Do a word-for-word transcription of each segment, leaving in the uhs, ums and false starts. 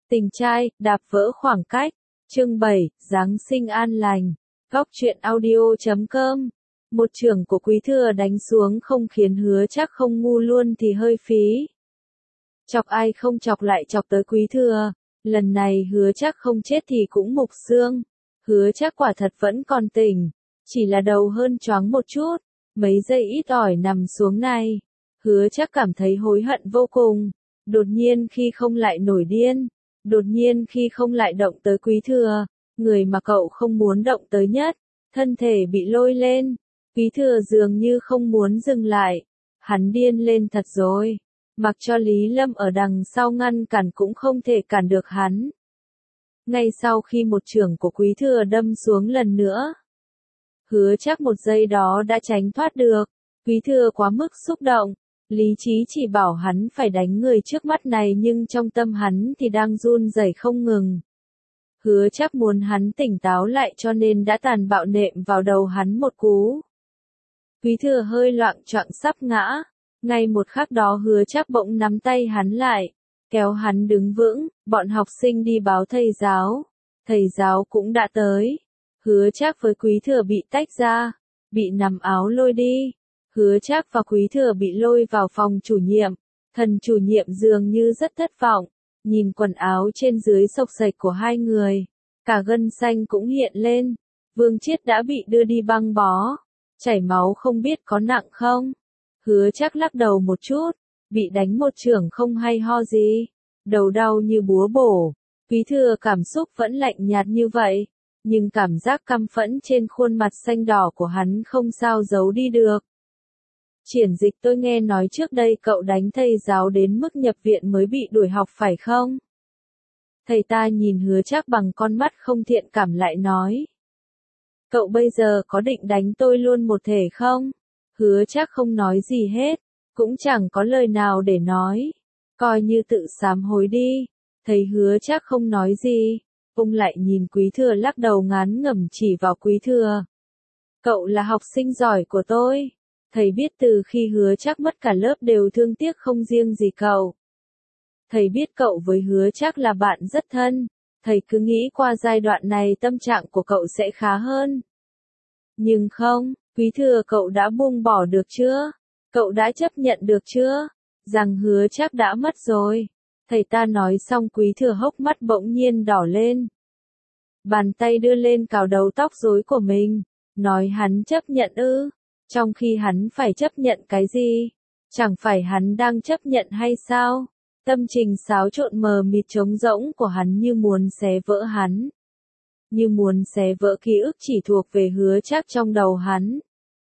Tình trai, đạp vỡ khoảng cách. Chương bảy, Giáng sinh an lành. Góc truyện audio chấm com. Một chưởng của Quý Thừa đánh xuống không khiến Hứa Trác không ngu luôn thì hơi phí. Chọc ai không chọc lại chọc tới Quý Thừa. Lần này Hứa Trác không chết thì cũng mục xương. Hứa Trác quả thật vẫn còn tỉnh. Chỉ là đầu hơn choáng một chút. Mấy giây ít ỏi nằm xuống này. Hứa Trác cảm thấy hối hận vô cùng. Đột nhiên khi không lại nổi điên. Đột nhiên khi không lại động tới Quý Thừa. Người mà cậu không muốn động tới nhất. Thân thể bị lôi lên. Quý Thừa dường như không muốn dừng lại. Hắn điên lên thật rồi. Mặc cho Lý Lâm ở đằng sau ngăn cản cũng không thể cản được hắn. Ngay sau khi một chưởng của Quý Thừa đâm xuống lần nữa. Hứa Trác một giây đó đã tránh thoát được. Quý Thừa quá mức xúc động. Lý trí chỉ bảo hắn phải đánh người trước mắt này nhưng trong tâm hắn thì đang run rẩy không ngừng. Hứa Trác muốn hắn tỉnh táo lại cho nên đã tàn bạo nện vào đầu hắn một cú. Quý Thừa hơi loạng choạng sắp ngã. Ngay một khắc đó Hứa Trác bỗng nắm tay hắn lại, kéo hắn đứng vững, bọn học sinh đi báo thầy giáo. Thầy giáo cũng đã tới. Hứa Trác với Quý Thừa bị tách ra, bị nắm áo lôi đi. Hứa Trác và Quý Thừa bị lôi vào phòng chủ nhiệm. Thần chủ nhiệm dường như rất thất vọng, nhìn quần áo trên dưới xộc xệch của hai người, cả gân xanh cũng hiện lên. Vương Chiết đã bị đưa đi băng bó, chảy máu không biết có nặng không. Hứa Trác lắc đầu một chút, bị đánh một chưởng không hay ho gì, đầu đau như búa bổ. Quý Thừa cảm xúc vẫn lạnh nhạt như vậy, nhưng cảm giác căm phẫn trên khuôn mặt xanh đỏ của hắn không sao giấu đi được. Triển Dịch, tôi nghe nói trước đây cậu đánh thầy giáo đến mức nhập viện mới bị đuổi học phải không? Thầy ta nhìn Hứa Trác bằng con mắt không thiện cảm lại nói. Cậu bây giờ có định đánh tôi luôn một thể không? Hứa Trác không nói gì hết, cũng chẳng có lời nào để nói. Coi như tự sám hối đi. Thấy Hứa Trác không nói gì, ông lại nhìn Quý Thừa lắc đầu ngán ngẩm chỉ vào Quý Thừa. Cậu là học sinh giỏi của tôi. Thầy biết từ khi Hứa Trác mất cả lớp đều thương tiếc không riêng gì cậu. Thầy biết cậu với Hứa Trác là bạn rất thân. Thầy cứ nghĩ qua giai đoạn này tâm trạng của cậu sẽ khá hơn. Nhưng không, Quý Thừa, cậu đã buông bỏ được chưa? Cậu đã chấp nhận được chưa? Rằng Hứa Trác đã mất rồi. Thầy ta nói xong Quý Thừa hốc mắt bỗng nhiên đỏ lên. Bàn tay đưa lên cào đầu tóc rối của mình. Nói hắn chấp nhận ư? Trong khi hắn phải chấp nhận cái gì? Chẳng phải hắn đang chấp nhận hay sao? Tâm trình xáo trộn mờ mịt trống rỗng của hắn như muốn xé vỡ hắn. Như muốn xé vỡ ký ức chỉ thuộc về Hứa Trác trong đầu hắn.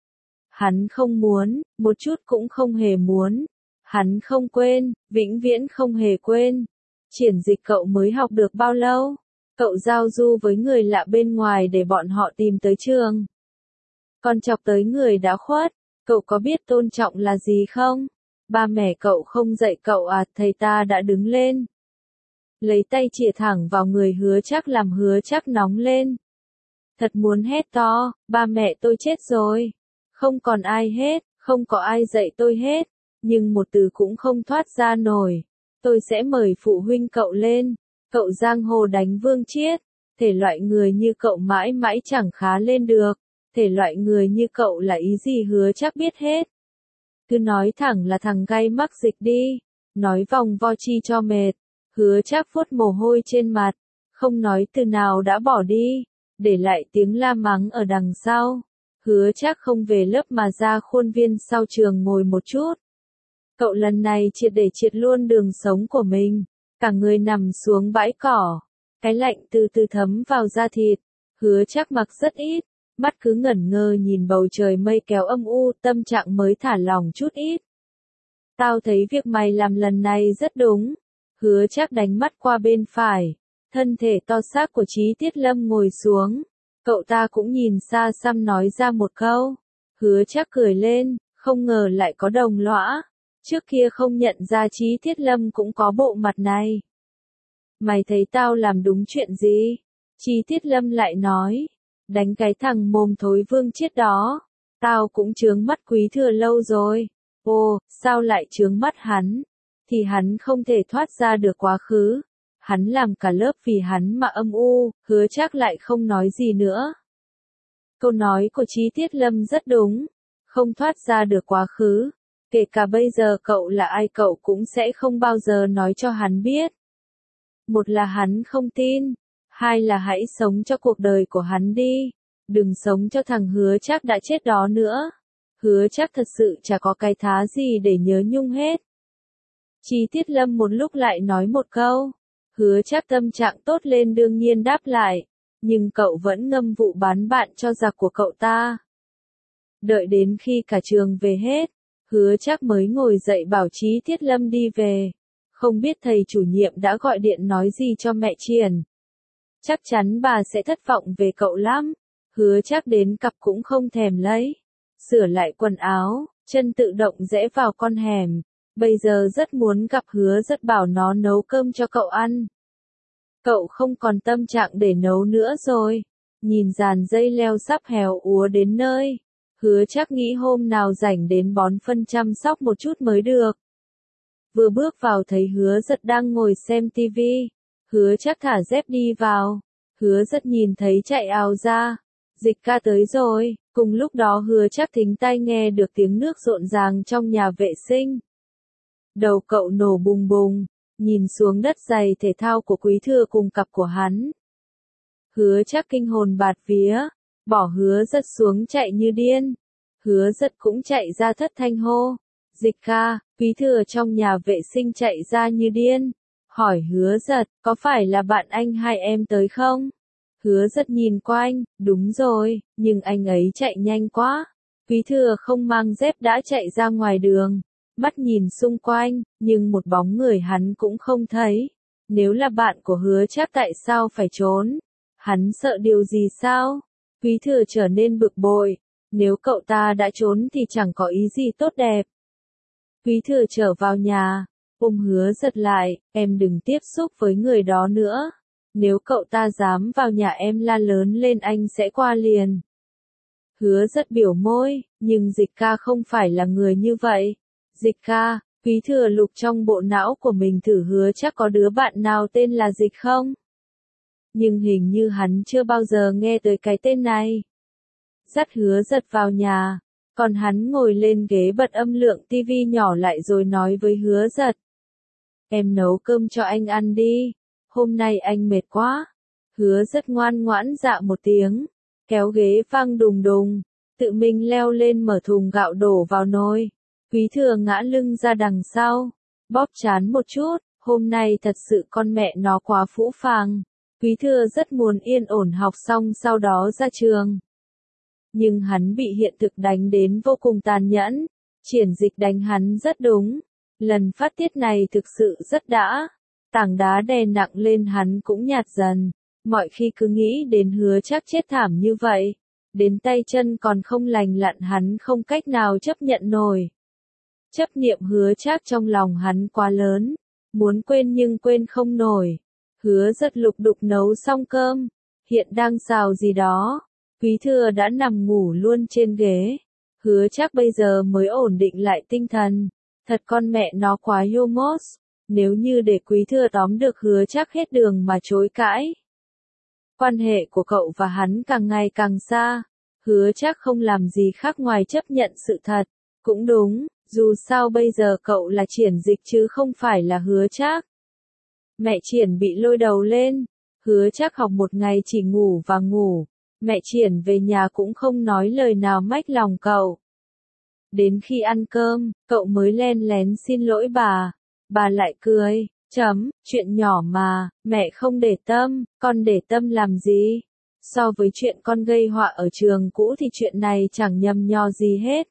Hắn không muốn, một chút cũng không hề muốn. Hắn không quên, vĩnh viễn không hề quên. Triển Dịch, cậu mới học được bao lâu? Cậu giao du với người lạ bên ngoài để bọn họ tìm tới trường. Còn chọc tới người đã khuất, cậu có biết tôn trọng là gì không? Ba mẹ cậu không dạy cậu à? Thầy ta đã đứng lên, lấy tay chìa thẳng vào người Hứa Trác làm Hứa Trác nóng lên. Thật muốn hét to, ba mẹ tôi chết rồi. Không còn ai hết, không có ai dạy tôi hết. Nhưng một từ cũng không thoát ra nổi. Tôi sẽ mời phụ huynh cậu lên. Cậu giang hồ đánh Vương Chiết. Thể loại người như cậu mãi mãi chẳng khá lên được. Thể loại người như cậu là ý gì Hứa Trác biết hết. Cứ nói thẳng là thằng gay mắc dịch đi. Nói vòng vo chi cho mệt. Hứa Trác vuốt mồ hôi trên mặt. Không nói từ nào đã bỏ đi. Để lại tiếng la mắng ở đằng sau. Hứa Trác không về lớp mà ra khuôn viên sau trường ngồi một chút. Cậu lần này triệt để triệt luôn đường sống của mình. Cả người nằm xuống bãi cỏ. Cái lạnh từ từ thấm vào da thịt. Hứa Trác mặc rất ít. Mắt cứ ngẩn ngơ nhìn bầu trời mây kéo âm u, tâm trạng mới thả lỏng chút ít. Tao thấy việc mày làm lần này rất đúng. Hứa Trác đánh mắt qua bên phải. Thân thể to xác của Chí Tiết Lâm ngồi xuống. Cậu ta cũng nhìn xa xăm nói ra một câu. Hứa Trác cười lên, không ngờ lại có đồng lõa. Trước kia không nhận ra Chí Tiết Lâm cũng có bộ mặt này. Mày thấy tao làm đúng chuyện gì? Chí Tiết Lâm lại nói. Đánh cái thằng mồm thối Vương Chiết đó. Tao cũng chướng mắt Quý Thừa lâu rồi. Ồ, sao lại chướng mắt hắn? Thì hắn không thể thoát ra được quá khứ. Hắn làm cả lớp vì hắn mà âm u, Hứa Trác lại không nói gì nữa. Câu nói của Chí Tiết Lâm rất đúng, không thoát ra được quá khứ. Kể cả bây giờ cậu là ai cậu cũng sẽ không bao giờ nói cho hắn biết. Một là hắn không tin, hai là hãy sống cho cuộc đời của hắn đi, đừng sống cho thằng Hứa Trác đã chết đó nữa. Hứa Trác thật sự chả có cái thá gì để nhớ nhung hết. Chí Tiết Lâm một lúc lại nói một câu, Hứa Trác tâm trạng tốt lên đương nhiên đáp lại, nhưng cậu vẫn ngâm vụ bán bạn cho giặc của cậu ta. Đợi đến khi cả trường về hết, Hứa Trác mới ngồi dậy bảo Chí Tiết Lâm đi về. Không biết thầy chủ nhiệm đã gọi điện nói gì cho mẹ Triển. Chắc chắn bà sẽ thất vọng về cậu lắm. Hứa Trác đến cặp cũng không thèm lấy. Sửa lại quần áo, chân tự động rẽ vào con hẻm. Bây giờ rất muốn gặp Hứa Rất bảo nó nấu cơm cho cậu ăn. Cậu không còn tâm trạng để nấu nữa rồi. Nhìn dàn dây leo sắp héo úa đến nơi. Hứa Trác nghĩ hôm nào rảnh đến bón phân chăm sóc một chút mới được. Vừa bước vào thấy Hứa Giật đang ngồi xem tivi. Hứa Trác thả dép đi vào. Hứa Giật nhìn thấy chạy ào ra. Dịch ca tới rồi. Cùng lúc đó Hứa Trác thính tai nghe được tiếng nước rộn ràng trong nhà vệ sinh. Đầu cậu nổ bùng bùng, nhìn xuống đất giày thể thao của Quý Thừa cùng cặp của hắn. Hứa Trác kinh hồn bạt vía, bỏ Hứa Giật xuống chạy như điên. Hứa Giật cũng chạy ra thất thanh hô. Dịch ca, Quý Thừa trong nhà vệ sinh chạy ra như điên. Hỏi Hứa Giật, có phải là bạn anh hai em tới không? Hứa Giật nhìn quanh, đúng rồi, nhưng anh ấy chạy nhanh quá. Quý Thừa không mang dép đã chạy ra ngoài đường. Mắt nhìn xung quanh, nhưng một bóng người hắn cũng không thấy. Nếu là bạn của Hứa Trác tại sao phải trốn? Hắn sợ điều gì sao? Quý Thừa trở nên bực bội. Nếu cậu ta đã trốn thì chẳng có ý gì tốt đẹp. Quý Thừa trở vào nhà, ôm Hứa Giật lại, em đừng tiếp xúc với người đó nữa. Nếu cậu ta dám vào nhà em la lớn lên anh sẽ qua liền. Hứa Giật biểu môi, nhưng Dịch ca không phải là người như vậy. Dịch ca, Quý Thừa lục trong bộ não của mình thử Hứa Trác có đứa bạn nào tên là Dịch không? Nhưng hình như hắn chưa bao giờ nghe tới cái tên này. Dắt Hứa Giật vào nhà, còn hắn ngồi lên ghế bật âm lượng tivi nhỏ lại rồi nói với Hứa Giật. Em nấu cơm cho anh ăn đi, hôm nay anh mệt quá. Hứa Giật ngoan ngoãn dạ một tiếng, kéo ghế vang đùng đùng, tự mình leo lên mở thùng gạo đổ vào nồi. Quý Thừa ngã lưng ra đằng sau, bóp trán một chút, hôm nay thật sự con mẹ nó quá phũ phàng. Quý Thừa rất muốn yên ổn học xong sau đó ra trường. Nhưng hắn bị hiện thực đánh đến vô cùng tàn nhẫn. Triển Dịch đánh hắn rất đúng. Lần phát tiết này thực sự rất đã. Tảng đá đè nặng lên hắn cũng nhạt dần. Mọi khi cứ nghĩ đến Hứa Trác chết thảm như vậy. Đến tay chân còn không lành lặn hắn không cách nào chấp nhận nổi. Chấp niệm Hứa Trác trong lòng hắn quá lớn. Muốn quên nhưng quên không nổi. Hứa Giật lục đục nấu xong cơm. Hiện đang xào gì đó. Quý Thừa đã nằm ngủ luôn trên ghế. Hứa Trác bây giờ mới ổn định lại tinh thần. Thật con mẹ nó quá yomos. Nếu như để Quý Thừa tóm được Hứa Trác hết đường mà chối cãi. Quan hệ của cậu và hắn càng ngày càng xa. Hứa Trác không làm gì khác ngoài chấp nhận sự thật. Cũng đúng, dù sao bây giờ cậu là Triển Dịch chứ không phải là Hứa Trác. Mẹ Triển bị lôi đầu lên. Hứa Trác học một ngày chỉ ngủ và ngủ. Mẹ Triển về nhà cũng không nói lời nào mách lòng cậu. Đến khi ăn cơm, cậu mới len lén xin lỗi bà. Bà lại cười, chấm, chuyện nhỏ mà, mẹ không để tâm, con để tâm làm gì? So với chuyện con gây họa ở trường cũ thì chuyện này chẳng nhầm nhò gì hết.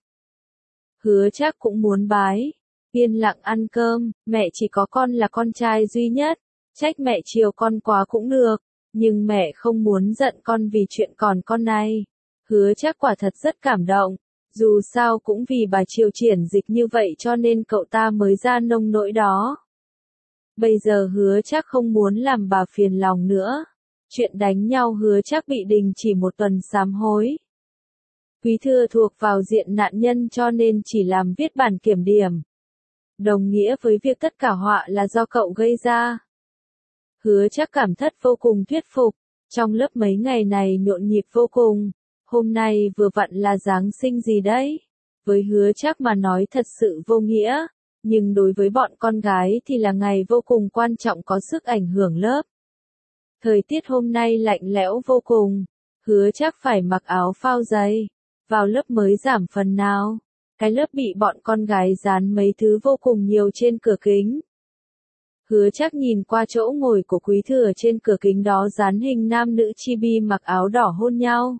Hứa Trác cũng muốn bái. Yên lặng ăn cơm, mẹ chỉ có con là con trai duy nhất. Trách mẹ chiều con quá cũng được. Nhưng mẹ không muốn giận con vì chuyện còn con này. Hứa Trác quả thật rất cảm động. Dù sao cũng vì bà chiều Triển Dịch như vậy cho nên cậu ta mới ra nông nỗi đó. Bây giờ Hứa Trác không muốn làm bà phiền lòng nữa. Chuyện đánh nhau Hứa Trác bị đình chỉ một tuần sám hối. Quý Thừa thuộc vào diện nạn nhân cho nên chỉ làm viết bản kiểm điểm. Đồng nghĩa với việc tất cả họa là do cậu gây ra. Hứa Trác cảm thất vô cùng thuyết phục, trong lớp mấy ngày này nhộn nhịp vô cùng, hôm nay vừa vặn là Giáng sinh gì đấy. Với Hứa Trác mà nói thật sự vô nghĩa, nhưng đối với bọn con gái thì là ngày vô cùng quan trọng có sức ảnh hưởng lớp. Thời tiết hôm nay lạnh lẽo vô cùng, Hứa Trác phải mặc áo phao dày, vào lớp mới giảm phần nào. Cái lớp bị bọn con gái dán mấy thứ vô cùng nhiều trên cửa kính. Hứa Trác nhìn qua chỗ ngồi của Quý Thừa, trên cửa kính đó dán hình nam nữ chibi mặc áo đỏ hôn nhau.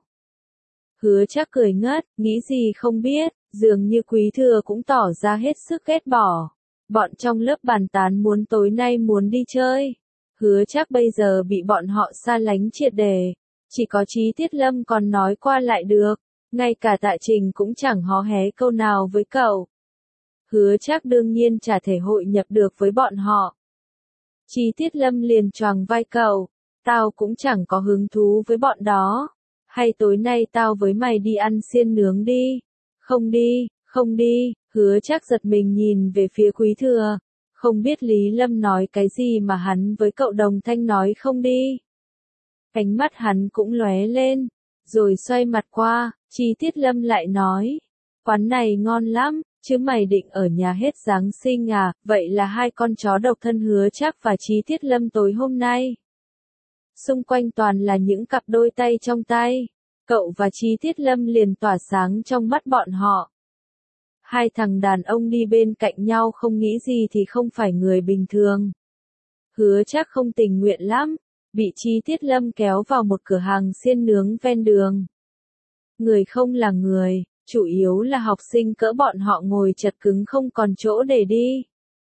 Hứa Trác cười ngất, nghĩ gì không biết, dường như Quý Thừa cũng tỏ ra hết sức ghét bỏ. Bọn trong lớp bàn tán muốn tối nay muốn đi chơi. Hứa Trác bây giờ bị bọn họ xa lánh triệt để, chỉ có Chí Tiết Lâm còn nói qua lại được, ngay cả Tạ Trình cũng chẳng hó hé câu nào với cậu. Hứa Trác đương nhiên chả thể hội nhập được với bọn họ. Chí Tiết Lâm liền choàng vai cậu, tao cũng chẳng có hứng thú với bọn đó, hay tối nay tao với mày đi ăn xiên nướng đi. Không đi, không đi, Hứa Trác giật mình nhìn về phía Quý Thừa, không biết Lý Lâm nói cái gì mà hắn với cậu đồng thanh nói không đi. Ánh mắt hắn cũng lóe lên, rồi xoay mặt qua, Chí Tiết Lâm lại nói, quán này ngon lắm, chứ mày định ở nhà hết Giáng sinh à, vậy là hai con chó độc thân Hứa Trác và Chí Tiết Lâm tối hôm nay. Xung quanh toàn là những cặp đôi tay trong tay, cậu và Chí Tiết Lâm liền tỏa sáng trong mắt bọn họ. Hai thằng đàn ông đi bên cạnh nhau không nghĩ gì thì không phải người bình thường. Hứa Trác không tình nguyện lắm, bị Chí Tiết Lâm kéo vào một cửa hàng xiên nướng ven đường. Người không là người, chủ yếu là học sinh cỡ bọn họ ngồi chật cứng không còn chỗ để đi.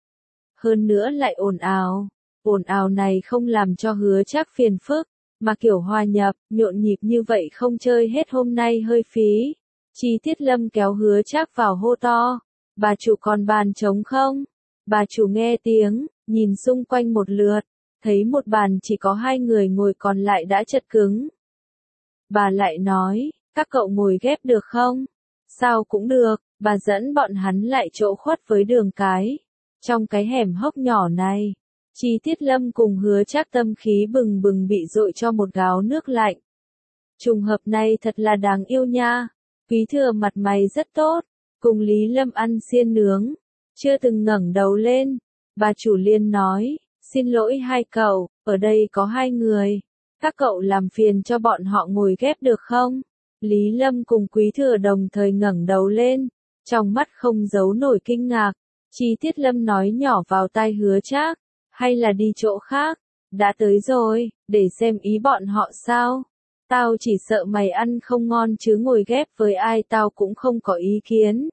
Hơn nữa lại ồn ào, ồn ào này không làm cho Hứa Trác phiền phức, mà kiểu hòa nhập, nhộn nhịp như vậy không chơi hết hôm nay hơi phí. Chí Tiết Lâm kéo Hứa Trác vào hô to, bà chủ còn bàn trống không? Bà chủ nghe tiếng, nhìn xung quanh một lượt, thấy một bàn chỉ có hai người ngồi còn lại đã chật cứng. Bà lại nói, các cậu ngồi ghép được không? Sao cũng được, bà dẫn bọn hắn lại chỗ khuất với đường cái. Trong cái hẻm hốc nhỏ này, Chí Tiết Lâm cùng Hứa Trác tâm khí bừng bừng bị dội cho một gáo nước lạnh. Trùng hợp này thật là đáng yêu nha. Quý Thừa mặt mày rất tốt, cùng Lý Lâm ăn xiên nướng, chưa từng ngẩng đầu lên. Bà chủ liền nói, xin lỗi hai cậu, ở đây có hai người, các cậu làm phiền cho bọn họ ngồi ghép được không? Lý Lâm cùng Quý Thừa đồng thời ngẩng đầu lên, trong mắt không giấu nổi kinh ngạc. Chí Tiết Lâm nói nhỏ vào tai Hứa Trác, hay là đi chỗ khác, đã tới rồi, để xem ý bọn họ sao. Tao chỉ sợ mày ăn không ngon chứ ngồi ghép với ai tao cũng không có ý kiến.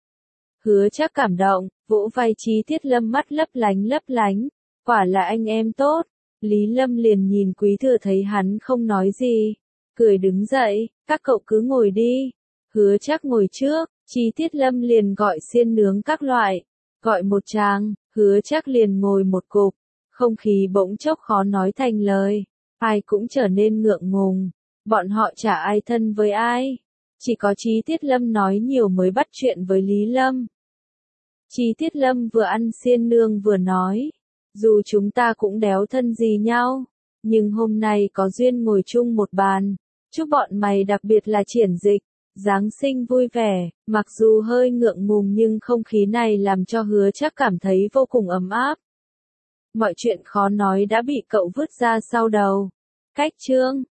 Hứa Trác cảm động, vỗ vai Chí Tiết Lâm mắt lấp lánh lấp lánh, quả là anh em tốt. Lý Lâm liền nhìn Quý Thừa thấy hắn không nói gì, cười đứng dậy, các cậu cứ ngồi đi. Hứa Trác ngồi trước, Chí Tiết Lâm liền gọi xiên nướng các loại, gọi một tràng, Hứa Trác liền ngồi một cục, không khí bỗng chốc khó nói thành lời, ai cũng trở nên ngượng ngùng. Bọn họ chả ai thân với ai, chỉ có Chí Tiết Lâm nói nhiều mới bắt chuyện với Lý Lâm. Chí Tiết Lâm vừa ăn xiên nương vừa nói, dù chúng ta cũng đéo thân gì nhau, nhưng hôm nay có duyên ngồi chung một bàn, chúc bọn mày đặc biệt là Triển Dịch, Giáng sinh vui vẻ. Mặc dù hơi ngượng ngùng nhưng không khí này làm cho Hứa Trác cảm thấy vô cùng ấm áp. Mọi chuyện khó nói đã bị cậu vứt ra sau đầu. Cách chương